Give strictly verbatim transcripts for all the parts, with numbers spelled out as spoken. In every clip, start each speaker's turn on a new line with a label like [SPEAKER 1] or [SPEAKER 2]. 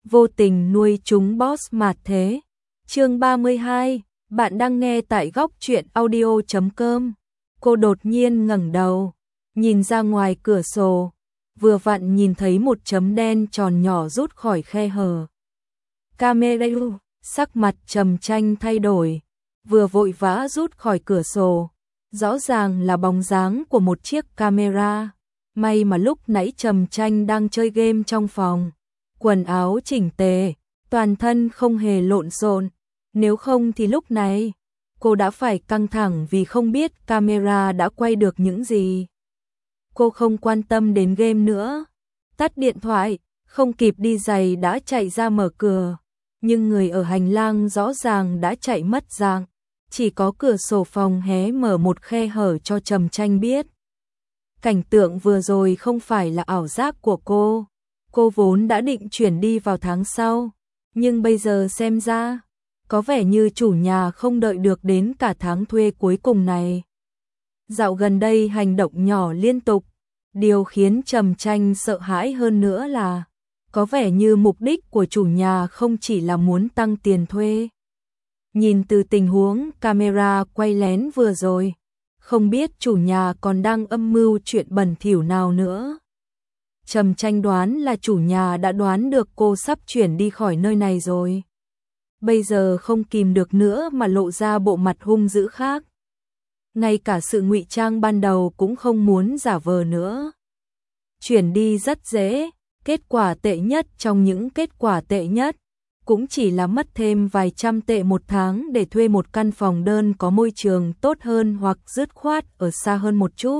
[SPEAKER 1] vô tình nuôi chúng boss mà thế. Chương ba mươi hai, bạn đang nghe tại góc truyện audio chấm com. Cô đột nhiên ngẩng đầu, nhìn ra ngoài cửa sổ, vừa vặn nhìn thấy một chấm đen tròn nhỏ rút khỏi khe hở. Camera, sắc mặt Trầm Tranh thay đổi, vừa vội vã rút khỏi cửa sổ, rõ ràng là bóng dáng của một chiếc camera. May mà lúc nãy Trầm Tranh đang chơi game trong phòng, quần áo chỉnh tề, toàn thân không hề lộn xộn, nếu không thì lúc này cô đã phải căng thẳng vì không biết camera đã quay được những gì. Cô không quan tâm đến game nữa, tắt điện thoại, không kịp đi giày đã chạy ra mở cửa, nhưng người ở hành lang rõ ràng đã chạy mất dạng, chỉ có cửa sổ phòng hé mở một khe hở cho Trầm Tranh biết. Cảnh tượng vừa rồi không phải là ảo giác của cô, cô vốn đã định chuyển đi vào tháng sau, nhưng bây giờ xem ra, có vẻ như chủ nhà không đợi được đến cả tháng thuê cuối cùng này. Dạo gần đây hành động nhỏ liên tục, điều khiến Trầm Tranh sợ hãi hơn nữa là, có vẻ như mục đích của chủ nhà không chỉ là muốn tăng tiền thuê. Nhìn từ tình huống camera quay lén vừa rồi, không biết chủ nhà còn đang âm mưu chuyện bẩn thỉu nào nữa. Trầm Tranh đoán là chủ nhà đã đoán được cô sắp chuyển đi khỏi nơi này rồi. Bây giờ không kìm được nữa mà lộ ra bộ mặt hung dữ khác. Ngay cả sự ngụy trang ban đầu cũng không muốn giả vờ nữa. Chuyển đi rất dễ, kết quả tệ nhất trong những kết quả tệ nhất, cũng chỉ là mất thêm vài trăm tệ một tháng để thuê một căn phòng đơn có môi trường tốt hơn hoặc dứt khoát ở xa hơn một chút.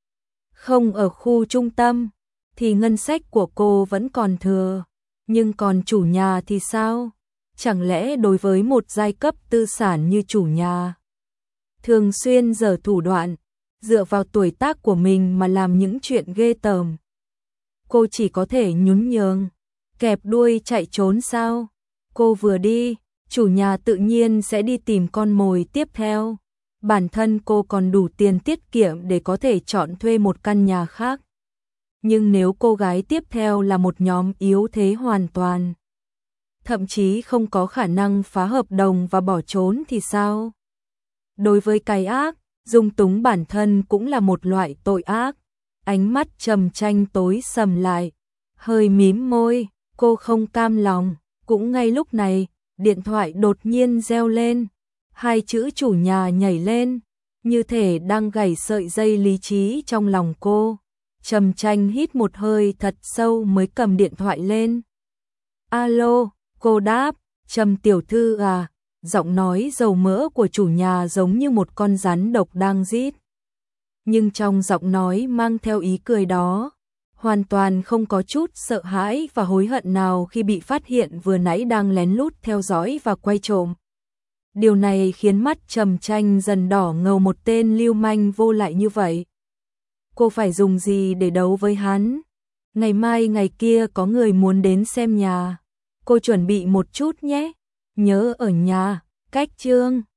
[SPEAKER 1] Không ở khu trung tâm, thì ngân sách của cô vẫn còn thừa, nhưng còn chủ nhà thì sao? Chẳng lẽ đối với một giai cấp tư sản như chủ nhà, thường xuyên giở thủ đoạn, dựa vào tuổi tác của mình mà làm những chuyện ghê tởm, cô chỉ có thể nhún nhường, kẹp đuôi chạy trốn sao? Cô vừa đi, chủ nhà tự nhiên sẽ đi tìm con mồi tiếp theo. Bản thân cô còn đủ tiền tiết kiệm để có thể chọn thuê một căn nhà khác. Nhưng nếu cô gái tiếp theo là một nhóm yếu thế hoàn toàn, thậm chí không có khả năng phá hợp đồng và bỏ trốn thì sao? Đối với cái ác, dung túng bản thân cũng là một loại tội ác. Ánh mắt Trầm Tranh tối sầm lại, hơi mím môi, cô không cam lòng. Cũng ngay lúc này, điện thoại đột nhiên reo lên, hai chữ chủ nhà nhảy lên, như thể đang gảy sợi dây lý trí trong lòng cô. Trầm Tranh hít một hơi thật sâu mới cầm điện thoại lên. Alo, cô đáp, Trầm tiểu thư à, giọng nói dầu mỡ của chủ nhà giống như một con rắn độc đang rít. Nhưng trong giọng nói mang theo ý cười đó, hoàn toàn không có chút sợ hãi và hối hận nào khi bị phát hiện vừa nãy đang lén lút theo dõi và quay trộm. Điều này khiến mắt Trầm Tranh dần đỏ ngầu, một tên lưu manh vô lại như vậy. Cô phải dùng gì để đấu với hắn? Ngày mai ngày kia có người muốn đến xem nhà. Cô chuẩn bị một chút nhé. Nhớ ở nhà, cách chương.